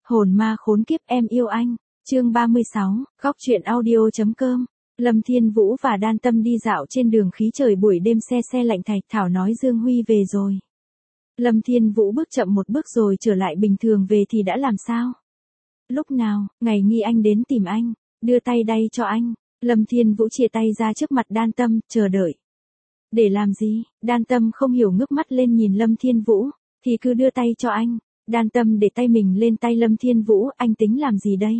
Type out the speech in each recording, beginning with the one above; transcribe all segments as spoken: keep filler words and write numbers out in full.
Hồn ma khốn kiếp em yêu anh. Chương ba mươi sáu, góc truyện audio.com. Lâm Thiên Vũ và Đan Tâm đi dạo trên đường khí trời buổi đêm xe xe lạnh thạch thảo nói Dương Huy về rồi. Lâm Thiên Vũ bước chậm một bước rồi trở lại bình thường về thì đã làm sao? Lúc nào, ngày nghi anh đến tìm anh, đưa tay đay cho anh. Lâm Thiên Vũ chia tay ra trước mặt Đan Tâm, chờ đợi. Để làm gì? Đan Tâm không hiểu ngước mắt lên nhìn Lâm Thiên Vũ, thì cứ đưa tay cho anh. Đan Tâm để tay mình lên tay Lâm Thiên Vũ, anh tính làm gì đây?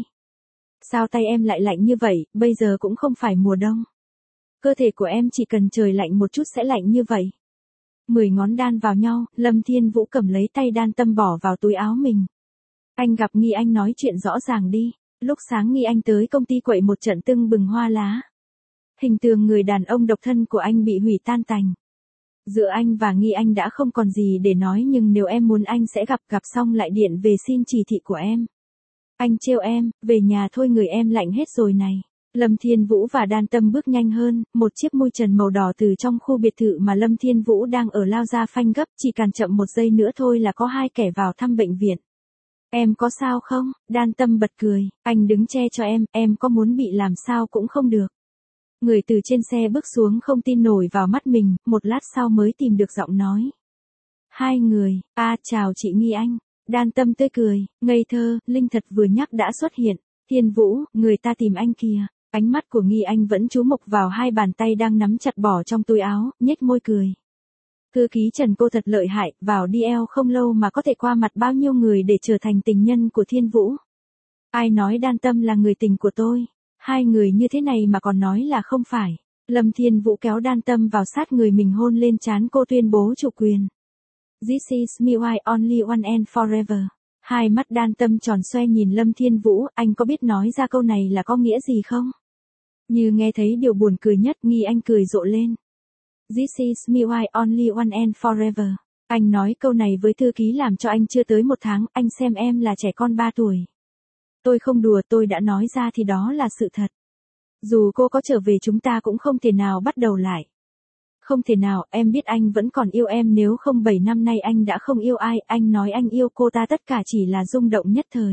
Sao tay em lại lạnh như vậy, bây giờ cũng không phải mùa đông. Cơ thể của em chỉ cần trời lạnh một chút sẽ lạnh như vậy. Mười ngón đan vào nhau, Lâm Thiên Vũ cầm lấy tay Đan Tâm bỏ vào túi áo mình. Anh gặp Nghi Anh nói chuyện rõ ràng đi. Lúc sáng Nghi Anh tới công ty quậy một trận tưng bừng hoa lá. Hình tượng người đàn ông độc thân của anh bị hủy tan tành. Giữa anh và Nghi Anh đã không còn gì để nói, nhưng nếu em muốn anh sẽ gặp gặp xong lại điện về xin chỉ thị của em. Anh trêu em, về nhà thôi người em lạnh hết rồi này. Lâm Thiên Vũ và Đan Tâm bước nhanh hơn, một chiếc môi trần màu đỏ từ trong khu biệt thự mà Lâm Thiên Vũ đang ở lao ra phanh gấp, chỉ cần chậm một giây nữa thôi là có hai kẻ vào thăm bệnh viện. Em có sao không? Đan Tâm bật cười, anh đứng che cho em, em có muốn bị làm sao cũng không được. Người từ trên xe bước xuống không tin nổi vào mắt mình, một lát sau mới tìm được giọng nói. Hai người, a à, chào chị Nghi Anh. Đan Tâm tươi cười, ngây thơ, Linh Thật vừa nhắc đã xuất hiện. Thiên Vũ, người ta tìm anh kìa. Ánh mắt của Nghi Anh vẫn chú mục vào hai bàn tay đang nắm chặt bỏ trong túi áo, nhếch môi cười. Thư ký Trần cô thật lợi hại, vào đi eo không lâu mà có thể qua mặt bao nhiêu người để trở thành tình nhân của Thiên Vũ. Ai nói Đan Tâm là người tình của tôi? Hai người như thế này mà còn nói là không phải. Lâm Thiên Vũ kéo Đan Tâm vào sát người mình hôn lên trán cô tuyên bố chủ quyền. This is me why only one and forever. Hai mắt Đan Tâm tròn xoe nhìn Lâm Thiên Vũ, anh có biết nói ra câu này là có nghĩa gì không? Như nghe thấy điều buồn cười nhất, Nghi Anh cười rộ lên. This is me why only one and forever. Anh nói câu này với thư ký làm cho anh chưa tới một tháng, anh xem em là trẻ con ba tuổi. Tôi không đùa, tôi đã nói ra thì đó là sự thật. Dù cô có trở về chúng ta cũng không thể nào bắt đầu lại. Không thể nào, em biết anh vẫn còn yêu em, nếu không bảy năm nay anh đã không yêu ai, anh nói anh yêu cô ta tất cả chỉ là rung động nhất thời.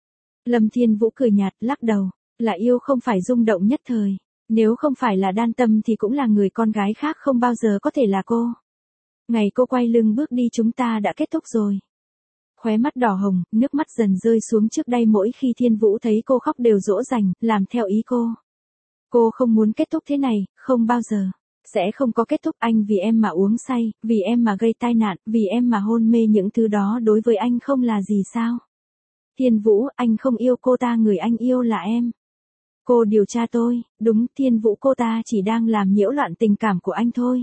Lâm Thiên Vũ cười nhạt, lắc đầu, là yêu không phải rung động nhất thời. Nếu không phải là Đan Tâm thì cũng là người con gái khác, không bao giờ có thể là cô. Ngày cô quay lưng bước đi chúng ta đã kết thúc rồi. Khóe mắt đỏ hồng, nước mắt dần rơi xuống trước đây, mỗi khi Thiên Vũ thấy cô khóc đều dỗ dành, làm theo ý cô. Cô không muốn kết thúc thế này, không bao giờ. Sẽ không có kết thúc, anh vì em mà uống say, vì em mà gây tai nạn, vì em mà hôn mê, những thứ đó đối với anh không là gì sao? Thiên Vũ, anh không yêu cô ta, người anh yêu là em. Cô điều tra tôi, đúng, Thiên Vũ, cô ta chỉ đang làm nhiễu loạn tình cảm của anh thôi.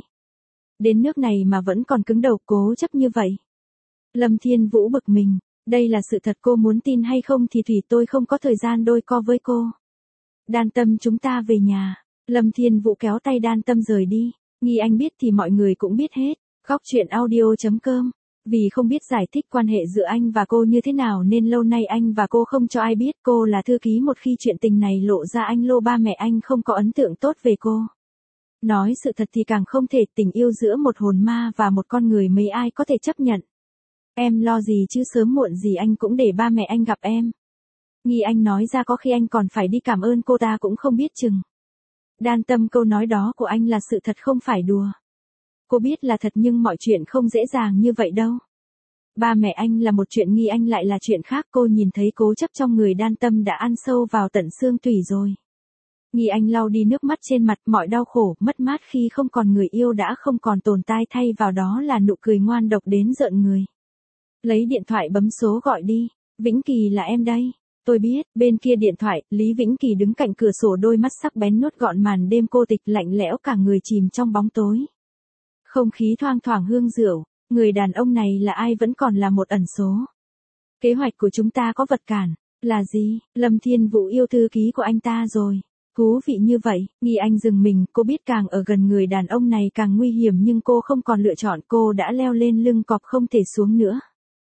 Đến nước này mà vẫn còn cứng đầu cố chấp như vậy. Lâm Thiên Vũ bực mình, đây là sự thật, cô muốn tin hay không thì tùy, tôi không có thời gian đôi co với cô. Đan Tâm, chúng ta về nhà. Lâm Thiên Vũ kéo tay Đan Tâm rời đi. Nghi Anh biết thì mọi người cũng biết hết. Góc truyện audio.com. Vì không biết giải thích quan hệ giữa anh và cô như thế nào nên lâu nay anh và cô không cho ai biết cô là thư ký, một khi chuyện tình này lộ ra anh lô ba mẹ anh không có ấn tượng tốt về cô. Nói sự thật thì càng không thể, tình yêu giữa một hồn ma và một con người mấy ai có thể chấp nhận. Em lo gì chứ, sớm muộn gì anh cũng để ba mẹ anh gặp em. Nghi Anh nói ra có khi anh còn phải đi cảm ơn cô ta cũng không biết chừng. Đan Tâm, câu nói đó của anh là sự thật không phải đùa. Cô biết là thật nhưng mọi chuyện không dễ dàng như vậy đâu. Ba mẹ anh là một chuyện, Nghi Anh lại là chuyện khác, cô nhìn thấy cố chấp trong người Đan Tâm đã ăn sâu vào tận xương tủy rồi. Nghi Anh lau đi nước mắt trên mặt, mọi đau khổ, mất mát khi không còn người yêu đã không còn tồn tại, thay vào đó là nụ cười ngoan độc đến rợn người. Lấy điện thoại bấm số gọi đi, Vĩnh Kỳ là em đây. Tôi biết, bên kia điện thoại, Lý Vĩnh Kỳ đứng cạnh cửa sổ, đôi mắt sắc bén nuốt gọn màn đêm cô tịch lạnh lẽo, cả người chìm trong bóng tối. Không khí thoang thoảng hương rượu, người đàn ông này là ai vẫn còn là một ẩn số. Kế hoạch của chúng ta có vật cản, là gì? Lâm Thiên Vũ yêu thư ký của anh ta rồi. Thú vị như vậy, Nghi Anh dừng mình, cô biết càng ở gần người đàn ông này càng nguy hiểm nhưng cô không còn lựa chọn, cô đã leo lên lưng cọp không thể xuống nữa.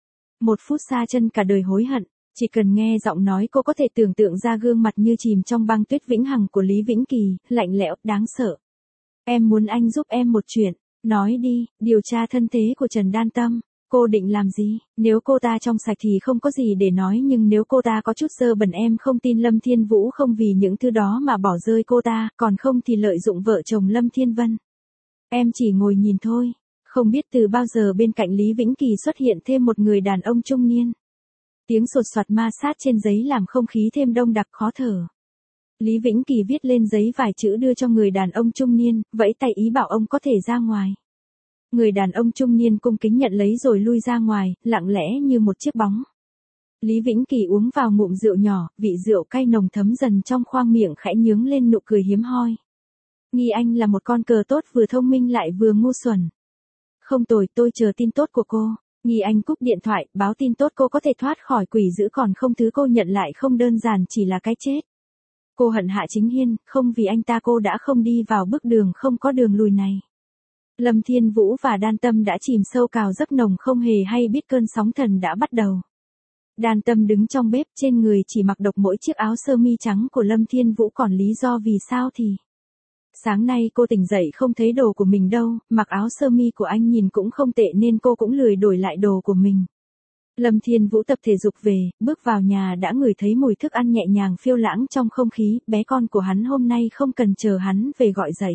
Một phút xa chân cả đời hối hận. Chỉ cần nghe giọng nói cô có thể tưởng tượng ra gương mặt như chìm trong băng tuyết vĩnh hằng của Lý Vĩnh Kỳ, lạnh lẽo, đáng sợ. Em muốn anh giúp em một chuyện, nói đi, điều tra thân thế của Trần Đan Tâm. Cô định làm gì? Nếu cô ta trong sạch thì không có gì để nói, nhưng nếu cô ta có chút dơ bẩn em không tin Lâm Thiên Vũ không vì những thứ đó mà bỏ rơi cô ta, còn không thì lợi dụng vợ chồng Lâm Thiên Vân. Em chỉ ngồi nhìn thôi. Không biết từ bao giờ bên cạnh Lý Vĩnh Kỳ xuất hiện thêm một người đàn ông trung niên. Tiếng sột soạt ma sát trên giấy làm không khí thêm đông đặc khó thở. Lý Vĩnh Kỳ viết lên giấy vài chữ đưa cho người đàn ông trung niên, vẫy tay ý bảo ông có thể ra ngoài. Người đàn ông trung niên cung kính nhận lấy rồi lui ra ngoài, lặng lẽ như một chiếc bóng. Lý Vĩnh Kỳ uống vào ngụm rượu nhỏ, vị rượu cay nồng thấm dần trong khoang miệng khẽ nhướng lên nụ cười hiếm hoi. Nghi Anh là một con cờ tốt, vừa thông minh lại vừa ngu xuẩn. Không tồi, tôi chờ tin tốt của cô. Nghi Anh cúp điện thoại, báo tin tốt cô có thể thoát khỏi quỷ dữ, còn không thứ cô nhận lại không đơn giản chỉ là cái chết. Cô hận Hạ Chính Hiên, không vì anh ta cô đã không đi vào bước đường không có đường lùi này. Lâm Thiên Vũ và Đan Tâm đã chìm sâu cào giấc nồng không hề hay biết cơn sóng thần đã bắt đầu. Đan Tâm đứng trong bếp, trên người chỉ mặc độc mỗi chiếc áo sơ mi trắng của Lâm Thiên Vũ, còn lý do vì sao thì... Sáng nay cô tỉnh dậy không thấy đồ của mình đâu, mặc áo sơ mi của anh nhìn cũng không tệ nên cô cũng lười đổi lại đồ của mình. Lâm Thiên Vũ tập thể dục về, bước vào nhà đã ngửi thấy mùi thức ăn nhẹ nhàng phiêu lãng trong không khí, bé con của hắn hôm nay không cần chờ hắn về gọi dậy.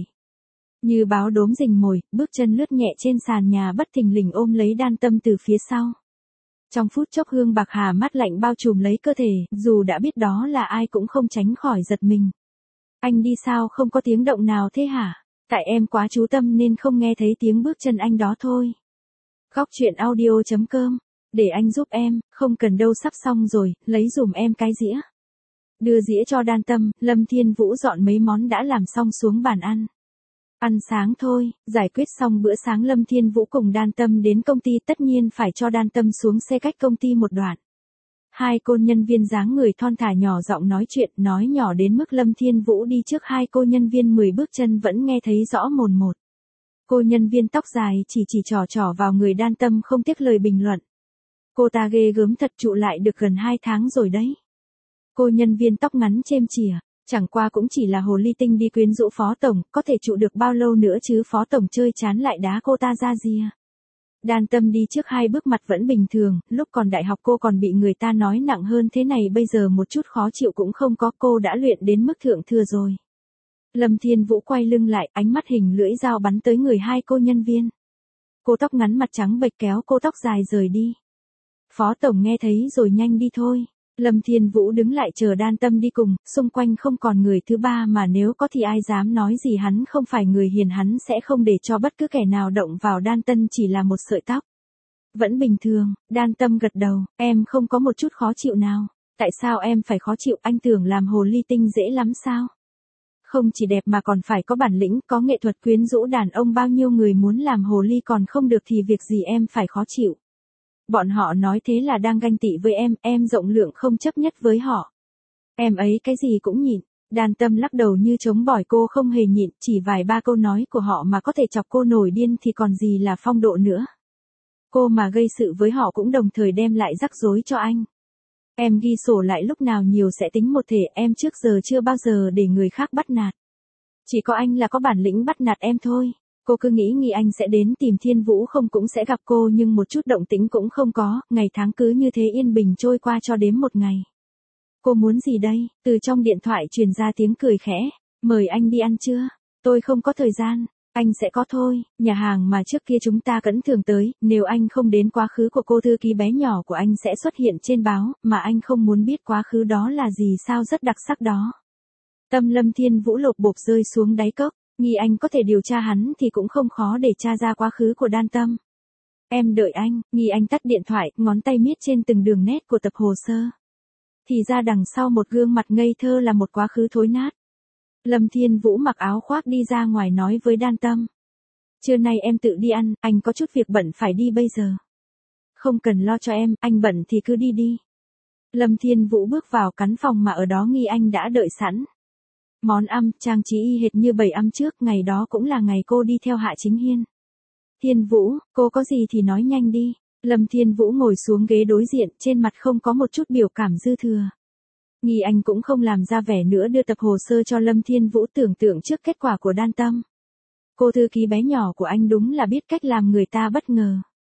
Như báo đốm rình mồi, bước chân lướt nhẹ trên sàn nhà bất thình lình ôm lấy Đan Tâm từ phía sau. Trong phút chốc hương bạc hà mát lạnh bao trùm lấy cơ thể, dù đã biết đó là ai cũng không tránh khỏi giật mình. Anh đi sao không có tiếng động nào thế hả? Tại em quá chú tâm nên không nghe thấy tiếng bước chân anh đó thôi. Góc truyện audio chấm com. Để anh giúp em, không cần đâu, sắp xong rồi, lấy dùm em cái dĩa. Đưa dĩa cho Đan Tâm, Lâm Thiên Vũ dọn mấy món đã làm xong xuống bàn ăn. Ăn sáng thôi, giải quyết xong bữa sáng Lâm Thiên Vũ cùng Đan Tâm đến công ty, tất nhiên phải cho Đan Tâm xuống xe cách công ty một đoạn. Hai cô nhân viên dáng người thon thả nhỏ giọng nói chuyện, nói nhỏ đến mức Lâm Thiên Vũ đi trước hai cô nhân viên mười bước chân vẫn nghe thấy rõ mồn một. Cô nhân viên tóc dài chỉ chỉ trò trò vào người Đan Tâm không tiếc lời bình luận. Cô ta ghê gớm thật, trụ lại được gần hai tháng rồi đấy. Cô nhân viên tóc ngắn chêm chỉa, chẳng qua cũng chỉ là hồ ly tinh đi quyến rũ phó tổng, có thể trụ được bao lâu nữa chứ, phó tổng chơi chán lại đá cô ta ra rìa. Đan Tâm đi trước hai bước, mặt vẫn bình thường, lúc còn đại học cô còn bị người ta nói nặng hơn thế này, bây giờ một chút khó chịu cũng không có, cô đã luyện đến mức thượng thừa rồi. Lâm Thiên Vũ quay lưng lại, ánh mắt hình lưỡi dao bắn tới người hai cô nhân viên. Cô tóc ngắn mặt trắng bệch kéo cô tóc dài rời đi. Phó tổng nghe thấy rồi nhanh đi thôi. Lâm Thiên Vũ đứng lại chờ Đan Tâm đi cùng, xung quanh không còn người thứ ba mà nếu có thì ai dám nói gì, hắn không phải người hiền, hắn sẽ không để cho bất cứ kẻ nào động vào Đan Tâm chỉ là một sợi tóc. Vẫn bình thường, Đan Tâm gật đầu, em không có một chút khó chịu nào. Tại sao em phải khó chịu, anh tưởng làm hồ ly tinh dễ lắm sao? Không chỉ đẹp mà còn phải có bản lĩnh, có nghệ thuật quyến rũ đàn ông, bao nhiêu người muốn làm hồ ly còn không được thì việc gì em phải khó chịu. Bọn họ nói thế là đang ganh tị với em, em rộng lượng không chấp nhất với họ. Em ấy cái gì cũng nhịn. Đan Tâm lắc đầu như chống bỏi, cô không hề nhịn, chỉ vài ba câu nói của họ mà có thể chọc cô nổi điên thì còn gì là phong độ nữa. Cô mà gây sự với họ cũng đồng thời đem lại rắc rối cho anh. Em ghi sổ lại, lúc nào nhiều sẽ tính một thể, em trước giờ chưa bao giờ để người khác bắt nạt. Chỉ có anh là có bản lĩnh bắt nạt em thôi. Cô cứ nghĩ nghĩ anh sẽ đến tìm Thiên Vũ không cũng sẽ gặp cô, nhưng một chút động tĩnh cũng không có, ngày tháng cứ như thế yên bình trôi qua cho đến một ngày. Cô muốn gì đây? Từ trong điện thoại truyền ra tiếng cười khẽ, mời anh đi ăn trưa. Tôi không có thời gian, anh sẽ có thôi, nhà hàng mà trước kia chúng ta cẩn thường tới, nếu anh không đến quá khứ của cô thư ký bé nhỏ của anh sẽ xuất hiện trên báo, mà anh không muốn biết quá khứ đó là gì sao, rất đặc sắc đó. Tâm Lâm Thiên Vũ lột bột rơi xuống đáy cốc. Nghi anh có thể điều tra hắn thì cũng không khó để tra ra quá khứ của Đan Tâm. Em đợi anh, Nghi anh tắt điện thoại, ngón tay miết trên từng đường nét của tập hồ sơ. Thì ra đằng sau một gương mặt ngây thơ là một quá khứ thối nát. Lâm Thiên Vũ mặc áo khoác đi ra ngoài nói với Đan Tâm. Trưa nay em tự đi ăn, anh có chút việc bận phải đi bây giờ. Không cần lo cho em, anh bận thì cứ đi đi. Lâm Thiên Vũ bước vào căn phòng mà ở đó Nghi anh đã đợi sẵn. Món ăn, trang trí y hệt như bảy năm trước, ngày đó cũng là ngày cô đi theo Hạ Chính Hiên. Thiên Vũ, cô có gì thì nói nhanh đi. Lâm Thiên Vũ ngồi xuống ghế đối diện, trên mặt không có một chút biểu cảm dư thừa. Nghi anh cũng không làm ra vẻ nữa, đưa tập hồ sơ cho Lâm Thiên Vũ, tưởng tượng trước kết quả của Đan Tâm. Cô thư ký bé nhỏ của anh đúng là biết cách làm người ta bất ngờ.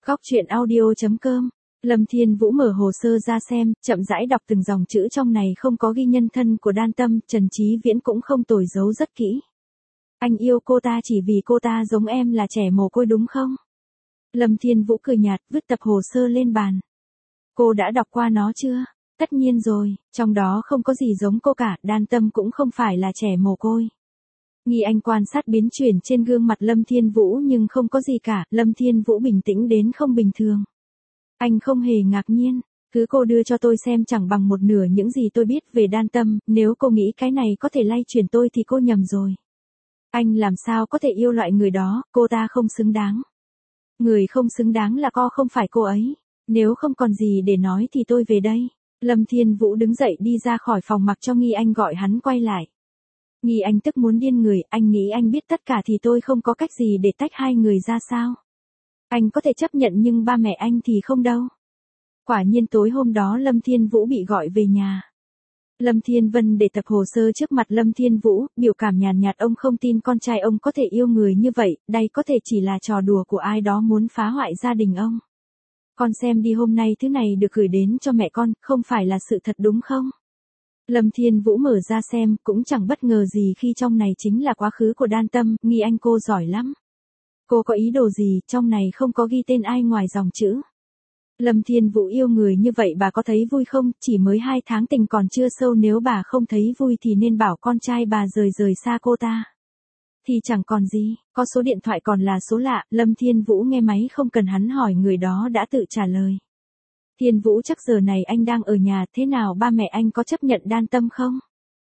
Góc chuyện audio chấm com. Lâm Thiên Vũ mở hồ sơ ra xem, chậm rãi đọc từng dòng chữ trong này không có ghi nhân thân của Đan Tâm, Trần Chí Viễn cũng không tồi giấu rất kỹ. Anh yêu cô ta chỉ vì cô ta giống em là trẻ mồ côi đúng không? Lâm Thiên Vũ cười nhạt, vứt tập hồ sơ lên bàn. Cô đã đọc qua nó chưa? Tất nhiên rồi, trong đó không có gì giống cô cả, Đan Tâm cũng không phải là trẻ mồ côi. Nghi Anh quan sát biến chuyển trên gương mặt Lâm Thiên Vũ nhưng không có gì cả, Lâm Thiên Vũ bình tĩnh đến không bình thường. Anh không hề ngạc nhiên, thứ cô đưa cho tôi xem chẳng bằng một nửa những gì tôi biết về Đan Tâm, nếu cô nghĩ cái này có thể lay chuyển tôi thì cô nhầm rồi. Anh làm sao có thể yêu loại người đó, cô ta không xứng đáng. Người không xứng đáng là co không phải cô ấy, nếu không còn gì để nói thì tôi về đây. Lâm Thiên Vũ đứng dậy đi ra khỏi phòng mặc cho Nghi Anh gọi hắn quay lại. Nghi Anh tức muốn điên người, anh nghĩ anh biết tất cả thì tôi không có cách gì để tách hai người ra sao. Anh có thể chấp nhận nhưng ba mẹ anh thì không đâu. Quả nhiên tối hôm đó Lâm Thiên Vũ bị gọi về nhà. Lâm Thiên Vân để tập hồ sơ trước mặt Lâm Thiên Vũ, biểu cảm nhàn nhạt ông không tin con trai ông có thể yêu người như vậy, đây có thể chỉ là trò đùa của ai đó muốn phá hoại gia đình ông. Con xem đi hôm nay thứ này được gửi đến cho mẹ con, không phải là sự thật đúng không? Lâm Thiên Vũ mở ra xem, cũng chẳng bất ngờ gì khi trong này chính là quá khứ của Đan Tâm, Nghi Anh cô giỏi lắm. Cô có ý đồ gì, trong này không có ghi tên ai ngoài dòng chữ. Lâm Thiên Vũ yêu người như vậy bà có thấy vui không, chỉ mới hai tháng tình còn chưa sâu, nếu bà không thấy vui thì nên bảo con trai bà rời rời xa cô ta. Thì chẳng còn gì, có số điện thoại còn là số lạ, Lâm Thiên Vũ nghe máy không cần hắn hỏi người đó đã tự trả lời. Thiên Vũ chắc giờ này anh đang ở nhà, thế nào ba mẹ anh có chấp nhận Đan Tâm không?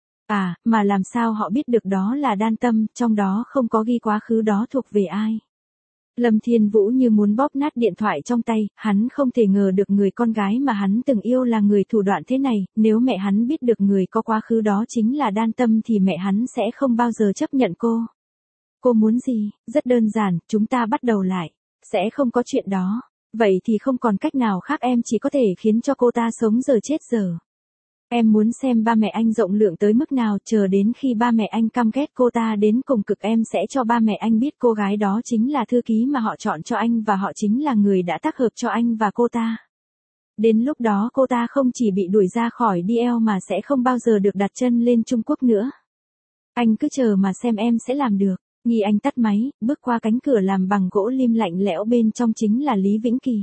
À, mà làm sao họ biết được đó là Đan Tâm, trong đó không có ghi quá khứ đó thuộc về ai. Lâm Thiên Vũ như muốn bóp nát điện thoại trong tay, hắn không thể ngờ được người con gái mà hắn từng yêu là người thủ đoạn thế này, nếu mẹ hắn biết được người có quá khứ đó chính là Đan Tâm thì mẹ hắn sẽ không bao giờ chấp nhận cô. Cô muốn gì? Rất đơn giản, chúng ta bắt đầu lại. Sẽ không có chuyện đó. Vậy thì không còn cách nào khác, em chỉ có thể khiến cho cô ta sống giờ chết giờ. Em muốn xem ba mẹ anh rộng lượng tới mức nào, chờ đến khi ba mẹ anh căm ghét cô ta đến cùng cực em sẽ cho ba mẹ anh biết cô gái đó chính là thư ký mà họ chọn cho anh và họ chính là người đã tác hợp cho anh và cô ta. Đến lúc đó cô ta không chỉ bị đuổi ra khỏi đê lờ mà sẽ không bao giờ được đặt chân lên Trung Quốc nữa. Anh cứ chờ mà xem em sẽ làm được. Nghi Anh tắt máy, bước qua cánh cửa làm bằng gỗ lim lạnh lẽo, bên trong chính là Lý Vĩnh Kỳ.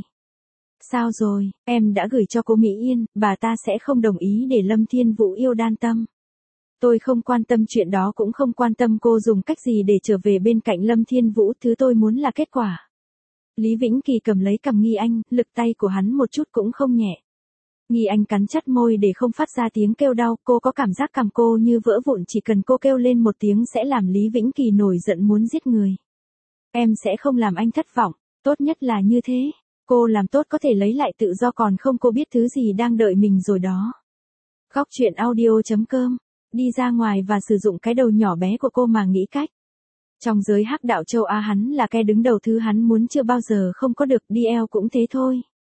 Sao rồi, em đã gửi cho cô Mỹ Yên, bà ta sẽ không đồng ý để Lâm Thiên Vũ yêu Đan Tâm. Tôi không quan tâm chuyện đó, cũng không quan tâm cô dùng cách gì để trở về bên cạnh Lâm Thiên Vũ, thứ tôi muốn là kết quả. Lý Vĩnh Kỳ cầm lấy cằm Nghi Anh, lực tay của hắn một chút cũng không nhẹ. Nghi Anh cắn chặt môi để không phát ra tiếng kêu đau, cô có cảm giác cằm cô như vỡ vụn, chỉ cần cô kêu lên một tiếng sẽ làm Lý Vĩnh Kỳ nổi giận muốn giết người. Em sẽ không làm anh thất vọng, tốt nhất là như thế. Cô làm tốt có thể lấy lại tự do, còn không cô biết thứ gì đang đợi mình rồi đó. Góc chuyện audio chấm com. Đi ra ngoài và sử dụng cái đầu nhỏ bé của cô mà nghĩ cách. Trong giới hắc đạo châu Á hắn là cái đứng đầu, thứ hắn muốn chưa bao giờ không có được, đê lờ cũng thế thôi.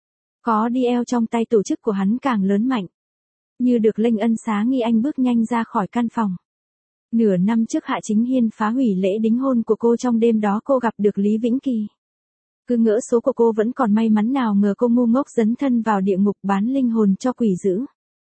Có đê lờ trong tay tổ chức của hắn càng lớn mạnh. Như được lệnh ân xá, Nghi Anh bước nhanh ra khỏi căn phòng. Nửa năm trước Hạ Chính Hiên phá hủy lễ đính hôn của cô, trong đêm đó cô gặp được Lý Vĩnh Kỳ. Cứ ngỡ số của cô vẫn còn may mắn, nào ngờ cô ngu ngốc dấn thân vào địa ngục bán linh hồn cho quỷ dữ.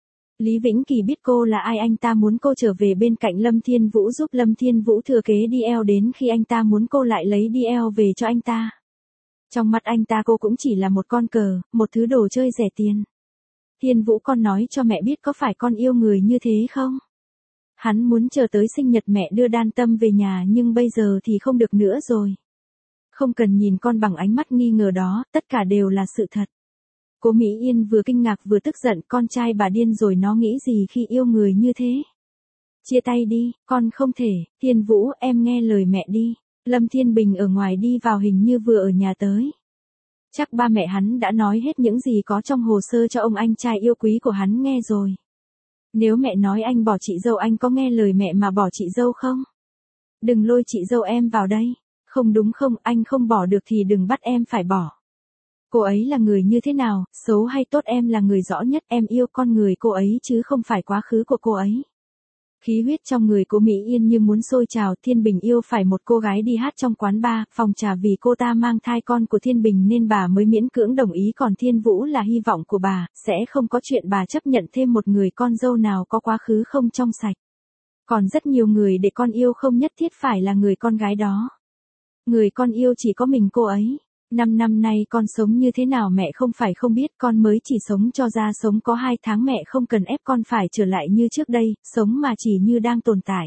Lý Vĩnh Kỳ biết cô là ai, anh ta muốn cô trở về bên cạnh Lâm Thiên Vũ, giúp Lâm Thiên Vũ thừa kế đê lờ, đến khi anh ta muốn cô lại lấy đê lờ về cho anh ta. Trong mắt anh ta cô cũng chỉ là một con cờ, một thứ đồ chơi rẻ tiền. Thiên Vũ, con nói cho mẹ biết có phải con yêu người như thế không? Hắn muốn chờ tới sinh nhật mẹ đưa Đan Tâm về nhà, nhưng bây giờ thì không được nữa rồi. Không cần nhìn con bằng ánh mắt nghi ngờ đó, tất cả đều là sự thật. Cô Mỹ Yên vừa kinh ngạc vừa tức giận, con trai bà điên rồi, nó nghĩ gì khi yêu người như thế? Chia tay đi, con không thể. Thiên Vũ, em nghe lời mẹ đi. Lâm Thiên Bình ở ngoài đi vào, hình như vừa ở nhà tới. Chắc ba mẹ hắn đã nói hết những gì có trong hồ sơ cho ông anh trai yêu quý của hắn nghe rồi. Nếu mẹ nói anh bỏ chị dâu, anh có nghe lời mẹ mà bỏ chị dâu không? Đừng lôi chị dâu em vào đây. Không đúng không, anh không bỏ được thì đừng bắt em phải bỏ. Cô ấy là người như thế nào, xấu hay tốt, em là người rõ nhất, em yêu con người cô ấy chứ không phải quá khứ của cô ấy. Khí huyết trong người Cố Mỹ Yên như muốn sôi trào, Thiên Bình yêu phải một cô gái đi hát trong quán bar, phòng trà vì cô ta mang thai con của Thiên Bình nên bà mới miễn cưỡng đồng ý, còn Thiên Vũ là hy vọng của bà, sẽ không có chuyện bà chấp nhận thêm một người con dâu nào có quá khứ không trong sạch. Còn rất nhiều người để con yêu không nhất thiết phải là người con gái đó. Người con yêu chỉ có mình cô ấy. Năm năm nay con sống như thế nào mẹ không phải không biết, con mới chỉ sống cho ra sống có hai tháng, mẹ không cần ép con phải trở lại như trước đây, sống mà chỉ như đang tồn tại.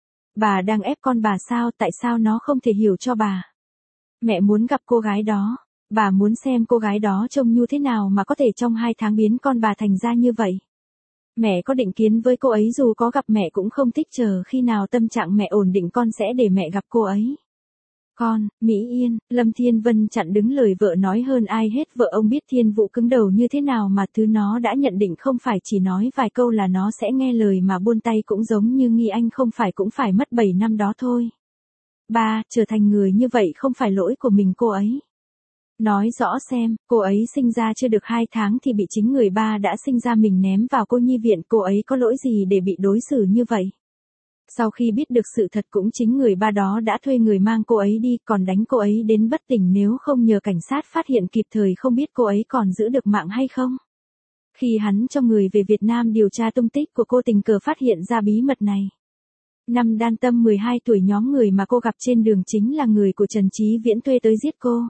Bà đang ép con bà sao, tại sao nó không thể hiểu cho bà? Mẹ muốn gặp cô gái đó, bà muốn xem cô gái đó trông như thế nào mà có thể trong hai tháng biến con bà thành ra như vậy. Mẹ có định kiến với cô ấy, dù có gặp mẹ cũng không thích, chờ khi nào tâm trạng mẹ ổn định con sẽ để mẹ gặp cô ấy. Con, Mỹ Yên, Lâm Thiên Vân chặn đứng lời vợ nói hơn ai hết, vợ ông biết Thiên Vũ cứng đầu như thế nào mà thứ nó đã nhận định không phải chỉ nói vài câu là nó sẽ nghe lời mà buôn tay, cũng giống như Nghi Anh không phải cũng phải mất bảy năm đó thôi. Ba, trở thành người như vậy không phải lỗi của mình cô ấy. Nói rõ xem, cô ấy sinh ra chưa được hai tháng thì bị chính người ba đã sinh ra mình ném vào cô nhi viện, cô ấy có lỗi gì để bị đối xử như vậy? Sau khi biết được sự thật cũng chính người ba đó đã thuê người mang cô ấy đi, còn đánh cô ấy đến bất tỉnh, nếu không nhờ cảnh sát phát hiện kịp thời không biết cô ấy còn giữ được mạng hay không. Khi hắn cho người về Việt Nam điều tra tung tích của cô, tình cờ phát hiện ra bí mật này. Năm Đan Tâm mười hai tuổi, nhóm người mà cô gặp trên đường chính là người của Trần Chí Viễn thuê tới giết cô.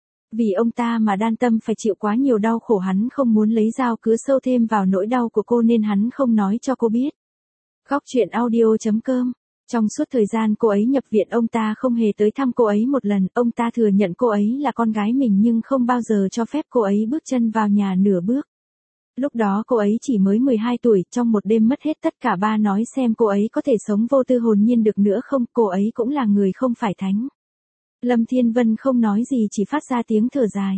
Vì ông ta mà Đan Tâm phải chịu quá nhiều đau khổ, hắn không muốn lấy dao cứa sâu thêm vào nỗi đau của cô nên hắn không nói cho cô biết. Góc truyện audio chấm com. Trong suốt thời gian cô ấy nhập viện, ông ta không hề tới thăm cô ấy một lần, ông ta thừa nhận cô ấy là con gái mình nhưng không bao giờ cho phép cô ấy bước chân vào nhà nửa bước. Lúc đó cô ấy chỉ mới mười hai tuổi, trong một đêm mất hết tất cả. Ba nói xem cô ấy có thể sống vô tư hồn nhiên được nữa không, cô ấy cũng là người không phải thánh. Lâm Thiên Vân không nói gì, chỉ phát ra tiếng thở dài.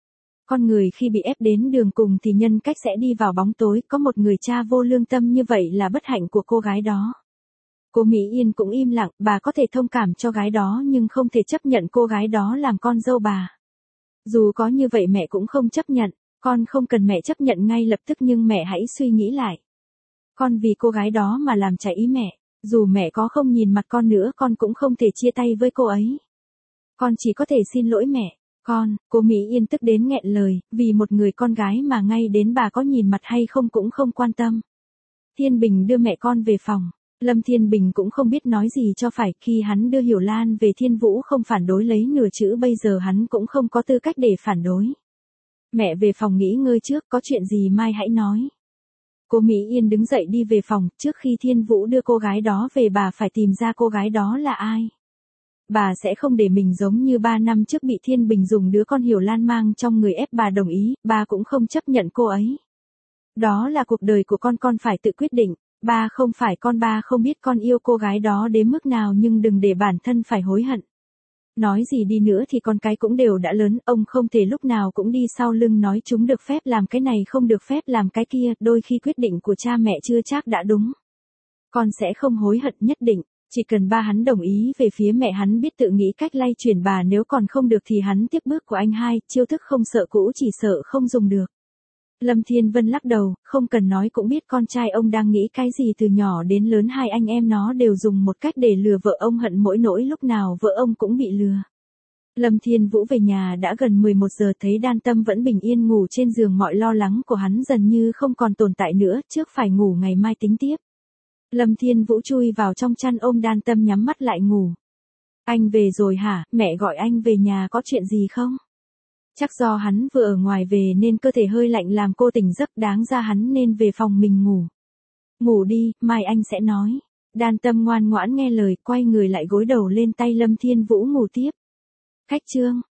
Con người khi bị ép đến đường cùng thì nhân cách sẽ đi vào bóng tối, có một người cha vô lương tâm như vậy là bất hạnh của cô gái đó. Cô Mỹ Yên cũng im lặng, bà có thể thông cảm cho gái đó nhưng không thể chấp nhận cô gái đó làm con dâu bà. Dù có như vậy mẹ cũng không chấp nhận, con không cần mẹ chấp nhận ngay lập tức nhưng mẹ hãy suy nghĩ lại. Con vì cô gái đó mà làm trái ý mẹ, dù mẹ có không nhìn mặt con nữa con cũng không thể chia tay với cô ấy. Con chỉ có thể xin lỗi mẹ. Con, cô Mỹ Yên tức đến nghẹn lời, vì một người con gái mà ngay đến bà có nhìn mặt hay không cũng không quan tâm. Thiên Bình đưa mẹ con về phòng, Lâm Thiên Bình cũng không biết nói gì cho phải, khi hắn đưa Hiểu Lan về Thiên Vũ không phản đối lấy nửa chữ, bây giờ hắn cũng không có tư cách để phản đối. Mẹ về phòng nghỉ ngơi trước, có chuyện gì mai hãy nói. Cô Mỹ Yên đứng dậy đi về phòng, trước khi Thiên Vũ đưa cô gái đó về bà phải tìm ra cô gái đó là ai. Bà sẽ không để mình giống như ba năm trước bị Thiên Bình dùng đứa con Hiểu Lan mang trong người ép bà đồng ý, bà cũng không chấp nhận cô ấy. Đó là cuộc đời của con, con phải tự quyết định, ba không phải con, ba không biết con yêu cô gái đó đến mức nào nhưng đừng để bản thân phải hối hận. Nói gì đi nữa thì con cái cũng đều đã lớn, ông không thể lúc nào cũng đi sau lưng nói chúng được phép làm cái này không được phép làm cái kia, đôi khi quyết định của cha mẹ chưa chắc đã đúng. Con sẽ không hối hận nhất định. Chỉ cần ba hắn đồng ý về phía mẹ hắn biết tự nghĩ cách lay chuyển bà, nếu còn không được thì hắn tiếp bước của anh hai, chiêu thức không sợ cũ chỉ sợ không dùng được. Lâm Thiên Vân lắc đầu, không cần nói cũng biết con trai ông đang nghĩ cái gì, từ nhỏ đến lớn hai anh em nó đều dùng một cách để lừa vợ ông, hận mỗi nỗi lúc nào vợ ông cũng bị lừa. Lâm Thiên Vũ về nhà đã gần mười một giờ, thấy Đan Tâm vẫn bình yên ngủ trên giường, mọi lo lắng của hắn dần như không còn tồn tại nữa, trước phải ngủ ngày mai tính tiếp. Lâm Thiên Vũ chui vào trong chăn ôm Đan Tâm nhắm mắt lại ngủ. Anh về rồi hả, mẹ gọi anh về nhà có chuyện gì không? Chắc do hắn vừa ở ngoài về nên cơ thể hơi lạnh làm cô tỉnh giấc, đáng ra hắn nên về phòng mình ngủ. Ngủ đi, mai anh sẽ nói. Đan Tâm ngoan ngoãn nghe lời, quay người lại gối đầu lên tay Lâm Thiên Vũ ngủ tiếp. Khách trương,